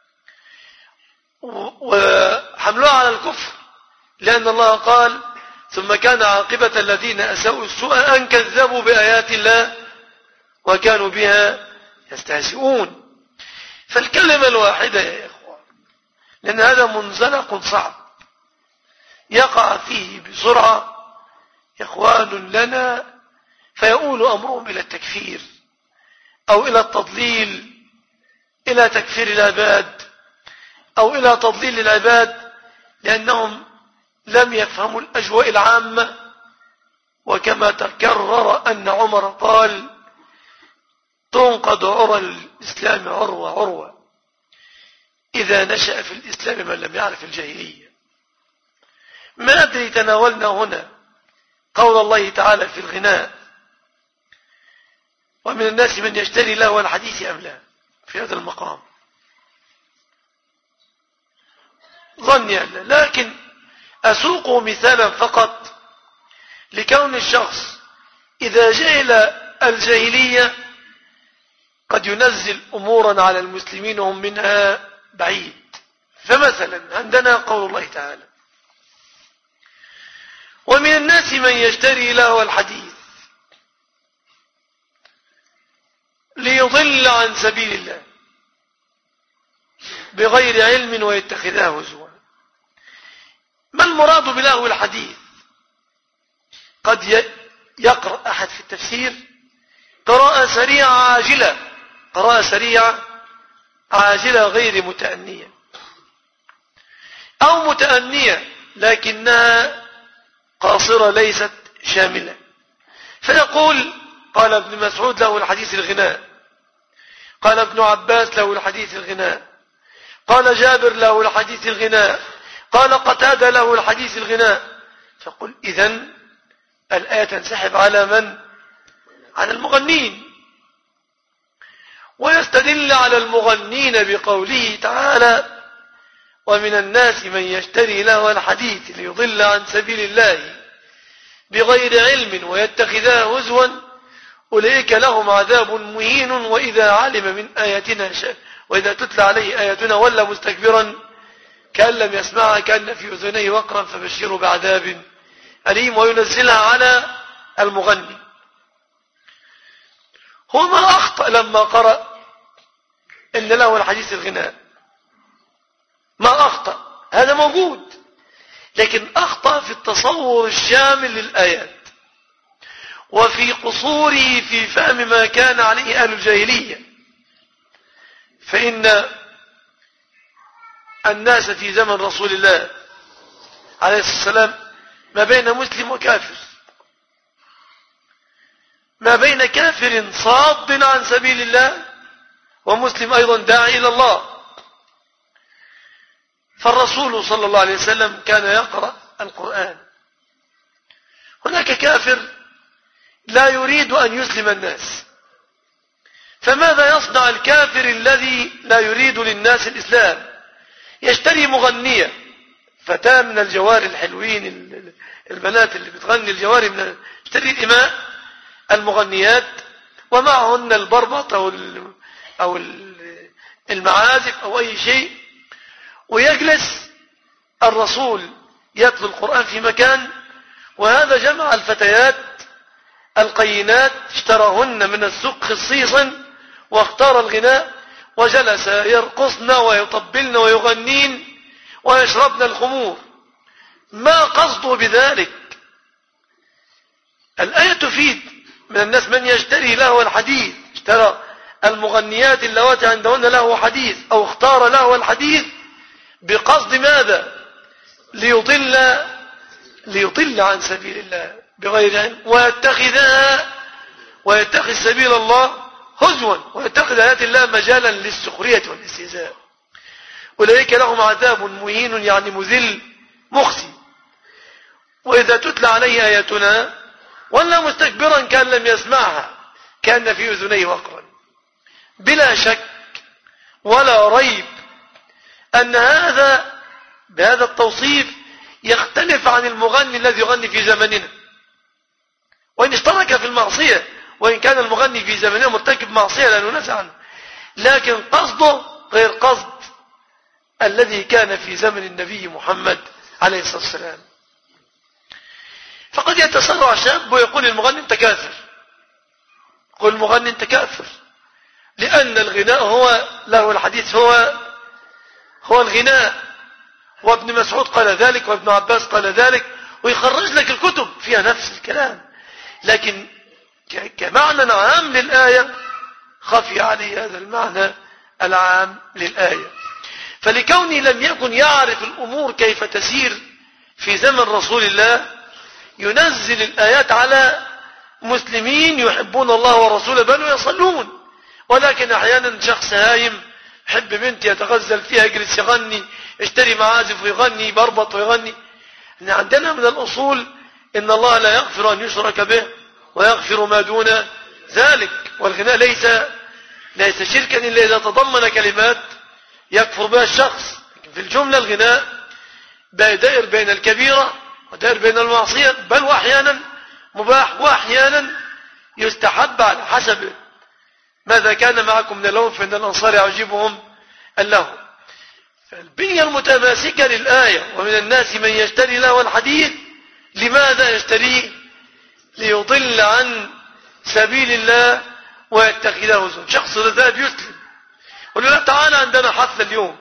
وحملوها على الكفر، لأن الله قال ثم كان عاقبة الذين أساءوا السوء أن كذبوا بآيات الله وكانوا بها يستهزئون. فالكلمة الواحدة يا إخوان، لأن هذا منزلق صعب يقع فيه بسرعة إخوان لنا، فيؤول أمرهم إلى التكفير أو إلى التضليل، إلى تكفير العباد أو إلى تضليل العباد، لأنهم لم يفهموا الأجواء العامة. وكما تكرر أن عمر قال تنقض عرى الإسلام عروة إذا نشأ في الإسلام من لم يعرف الجاهلية. ما أدري تناولنا هنا قول الله تعالى في الغناء ومن الناس من يشتري لهو الحديث أم لا في هذا المقام، ظني أن لا، لكن أسوق مثالا فقط لكون الشخص إذا جهل الجاهلية قد ينزل أمورا على المسلمين وهم منها بعيد. فمثلا عندنا قول الله تعالى ومن الناس من يشتري لهو الحديث ليضل عن سبيل الله بغير علم ويتخذها هزوا. ما المراد بلهو الحديث؟ قد يقرأ أحد في التفسير قراءة سريعة عاجلة غير متأنية، أو متأنية لكنها قاصرة ليست شاملة، فيقول قال ابن مسعود له الحديث الغناء، قال ابن عباس له الحديث الغناء، قال جابر له الحديث الغناء، قال قتادة له الحديث الغناء. فقل إذن الآية تنسحب على من؟ على المغنين. ويستدل على المغنين بقوله تعالى ومن الناس من يشتري لهو الحديث ليضل عن سبيل الله بغير علم ويتخذها هزوا أولئك لهم عذاب مهين وإذا علم من آياتنا وإذا تتلى عليه آياتنا ولا مستكبرا كأن لم يسمعها كأن في أذنيه وقرا فبشره بعذاب أليم. وينزلها على المغني. هو ما أخطأ لما قرأ إن له الحديث الغناء، ما أخطأ، هذا موجود، لكن أخطأ في التصور الشامل للآيات وفي قصوره في فهم ما كان عليه أهل الجاهلية. فإن الناس في زمن رسول الله عليه الصلاة والسلام ما بين مسلم وكافر، ما بين كافر صاد عن سبيل الله ومسلم أيضا داعي إلى الله. فالرسول صلى الله عليه وسلم كان يقرأ القرآن. هناك كافر لا يريد أن يسلم الناس، فماذا يصنع الكافر الذي لا يريد للناس الإسلام؟ يشتري مغنية، فتاة من الجوار الحلوين، البنات اللي بتغني الجواري من يشتري الإماء المغنيات ومعهن البربط أو المعازف أو أي شيء، ويجلس الرسول يتلو القرآن في مكان، وهذا جمع الفتيات القينات اشتراهن من السوق خصيصا واختار الغناء وجلس يرقصن ويطبلن ويغنين ويشربن الخمور. ما قصده بذلك؟ الآية تفيد من الناس من يشتري له الحديث، اشترى المغنيات اللواتي عندهن له حديث أو اختار له الحديث بقصد ماذا؟ ليضل عن سبيل الله بغير علم ويتخذ سبيل الله هزوا ويتخذ آيات الله مجالا للسخرية والاستهزاء. أولئك لهم عذاب مهين يعني مذل مخزي. وإذا تتلى عليه آياتنا ولا مستكبرا كان لم يسمعها كان في أذنيه وقرا. بلا شك ولا ريب أن هذا بهذا التوصيف يختلف عن المغني الذي يغني في زمننا، وإن اشترك في المعصية، وإن كان المغني في زمننا مرتكب معصية لا ننازع عنه، لكن قصده غير قصد الذي كان في زمن النبي محمد عليه الصلاة والسلام. فقد يتسرع شاب ويقول المغني انت كافر، يقول المغني انت كافر، لأن الغناء هو له الحديث هو الغناء. وابن مسعود قال ذلك وابن عباس قال ذلك، ويخرج لك الكتب فيها نفس الكلام، لكن كمعنى عام للآية خفي عليه هذا المعنى العام للآية. فلكوني لم يكن يعرف الأمور كيف تسير في زمن رسول الله ينزل الآيات على مسلمين يحبون الله ورسوله بل ويصلون، ولكن أحيانا شخص هايم يحب بنت يتغزل فيها يجلس يغني، يشتري معازف ويغني، يبربط ويغني. إن عندنا من الأصول إن الله لا يغفر أن يشرك به ويغفر ما دون ذلك، والغناء ليس شركا إلا إذا تضمن كلمات يكفر بها الشخص. لكن في الجملة الغناء دائر بين الكبيرة ودائر بين المعصية، بل وأحيانا مباح وأحيانا يستحب على حسب ماذا كان معكم من اللهو فإن الأنصار يعجبهم اللهو. فالبنية المتماسكة للآية ومن الناس من يشتري له الحديث، لماذا يشتريه؟ ليضل عن سبيل الله ويتخذه زوج. شخص ذهب يسلم قل له لا تعالى عندنا حفلة اليوم،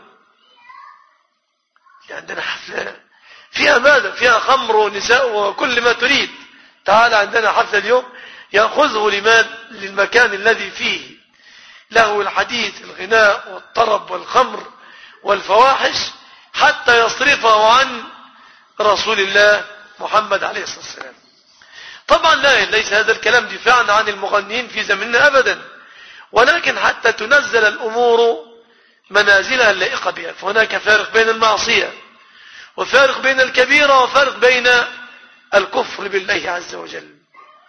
عندنا حفلة فيها ماذا؟ فيها خمر ونساء وكل ما تريد، تعالى عندنا حفلة اليوم. يأخذه للمكان الذي فيه له الحديث الغناء والطرب والخمر والفواحش حتى يصرفه عن رسول الله محمد عليه الصلاة والسلام. طبعا ليس هذا الكلام دفاعا عن المغنين في زمننا أبدا، ولكن حتى تنزل الأمور منازلها اللائقة بها. فهناك فارق بين المعصية وفارق بين الكبيرة وفارق بين الكفر بالله عز وجل.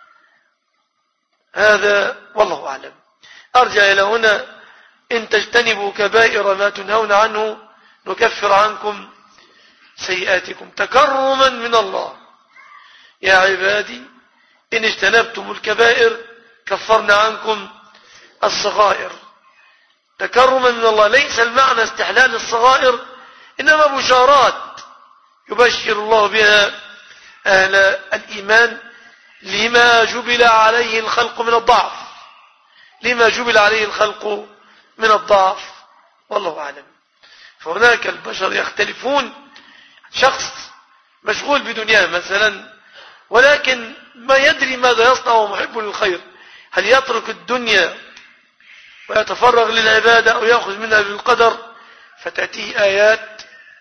هذا والله أعلم. أرجع إلى هنا: إن تجتنبوا كبائر ما تنهون عنه نكفر عنكم سيئاتكم تكرما من الله. يا عبادي إن اجتنبتم الكبائر كفرنا عنكم الصغائر تكرما من الله. ليس المعنى استحلال الصغائر، إنما بشارات يبشر الله بها أهل الإيمان لما جبل عليه الخلق من الضعف، لما جبل عليه الخلق من الضعف والله أعلم. فهناك البشر يختلفون، شخص مشغول بدنياه مثلا ولكن ما يدري ماذا يصنع ومحب للخير، هل يترك الدنيا ويتفرغ للعبادة أو يأخذ منها بالقدر؟ فتأتيه آيات: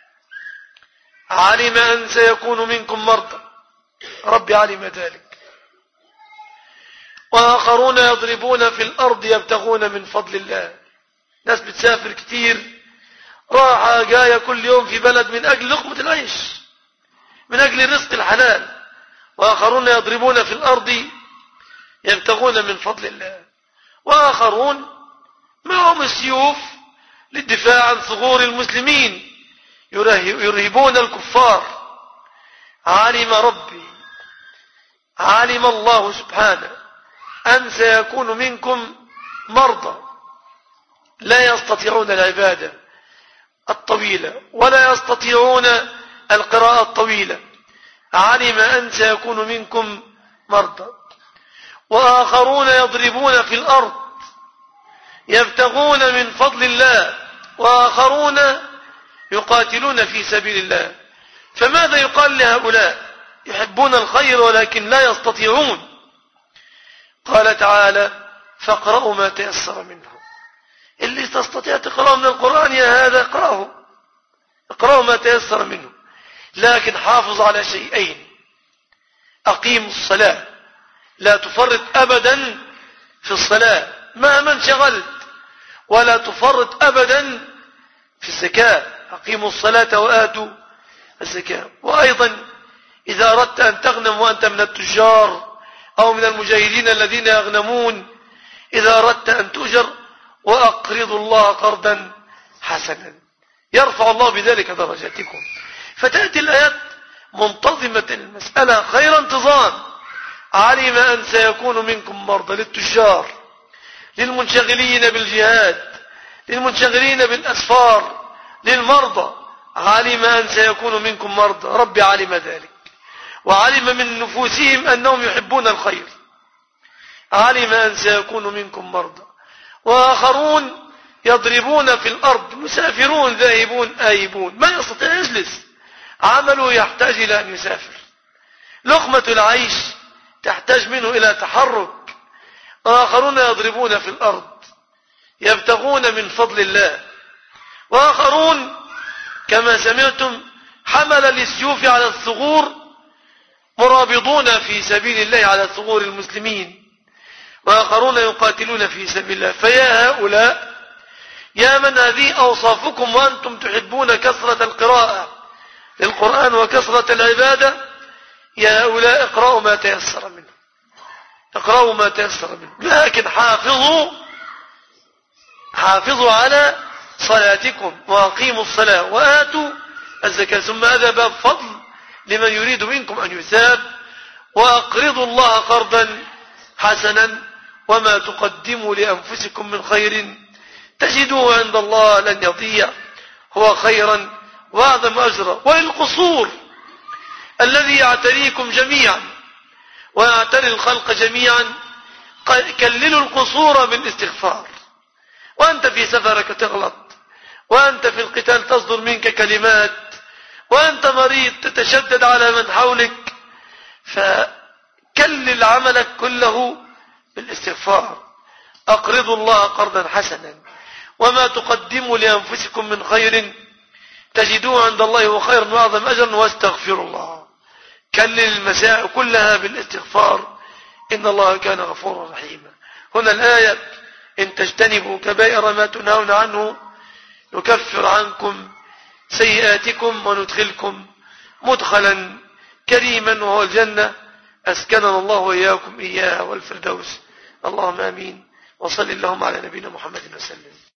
علم أن سيكون منكم مرضى، ربي علم ذلك، وآخرون يضربون في الأرض يبتغون من فضل الله. ناس بتسافر كتير، راحة جاية كل يوم في بلد من أجل لقمة العيش، من أجل الرزق الحلال. وآخرون يضربون في الأرض يبتغون من فضل الله، وآخرون معهم السيوف للدفاع عن ثغور المسلمين يرهبون الكفار. علم ربي، علم الله سبحانه أن سيكون منكم مرضى لا يستطيعون العبادة الطويلة ولا يستطيعون القراءة الطويلة. علم أن سيكون منكم مرضى. وآخرون يضربون في الأرض يبتغون من فضل الله، وآخرون يقاتلون في سبيل الله. فماذا يقال لهؤلاء؟ يحبون الخير ولكن لا يستطيعون. قال تعالى: فاقرأوا ما تيسر منه. اللي تستطيع تقرأه من القرآن يا هذا اقرأوا ما تيسر منه، لكن حافظ على شيئين: أقيموا الصلاة، لا تفرط أبدا في الصلاة مهما انشغلت، ولا تفرط أبدا في الزكاة، أقيموا الصلاة وآتوا الزكاة. وأيضا إذا أردت أن تغنم وأنت من التجار أو من المجاهدين الذين يغنمون، إذا أردت أن تؤجر وأقرضوا الله قرضا حسنا يرفع الله بذلك درجاتكم. فتأتي الآيات منتظمة المسألة خير انتظام. علم أن سيكون منكم مرضى، للتجار، للمنشغلين بالجهاد، للمنشغلين بالأسفار، للمرضى. علم أن سيكون منكم مرضى، ربي علم ذلك، وعلم من نفوسهم أنهم يحبون الخير. علم أن سيكون منكم مرضى. وآخرون يضربون في الأرض، مسافرون ذاهبون آيبون، ما يستطيع يجلس، عمله يحتاج إلى أن يسافر، لقمة العيش تحتاج منه إلى تحرك. وآخرون يضربون في الأرض يبتغون من فضل الله. وآخرون كما سمعتم حمل للسيوف على الثغور، مرابضون في سبيل الله على ثغور المسلمين. وآخرون يقاتلون في سبيل الله. فيا هؤلاء، يا من هذه أوصافكم وأنتم تحبون كثرة القراءة للقرآن وكثرة العبادة، يا هؤلاء اقرأوا ما تيسر منه، اقرأوا ما تيسر منه، لكن حافظوا على صلاتكم وأقيموا الصلاة وآتوا الزكاة. ثم هذا باب فضل لمن يريد منكم أن يثاب. وأقرضوا الله قرضا حسنا وما تقدموا لأنفسكم من خير تجدوه عند الله لن يضيع، هو خيرا وأعظم أجرا. وللقصور الذي يعتريكم جميعا ويعتري الخلق جميعا كللوا القصور بالاستغفار. وأنت في سفرك تغلط، وأنت في القتال تصدر منك كلمات، وأنت مريض تتشدد على من حولك، فكلل عملك كله بالاستغفار. أقرضوا الله قرضا حسنا وما تقدموا لأنفسكم من خير تجدوه عند الله وخيرا وأعظم أجرا واستغفروا الله. كلل المساء كلها بالاستغفار، إن الله كان غفورا رحيما. هنا الآية: إن تجتنبوا كبائر ما تنهون عنه نكفر عنكم سيئاتكم وندخلكم مدخلا كريما وهو الجنة أسكننا الله وإياكم إياها والفردوس. اللهم آمين. وصل اللهم على نبينا محمد وسلم.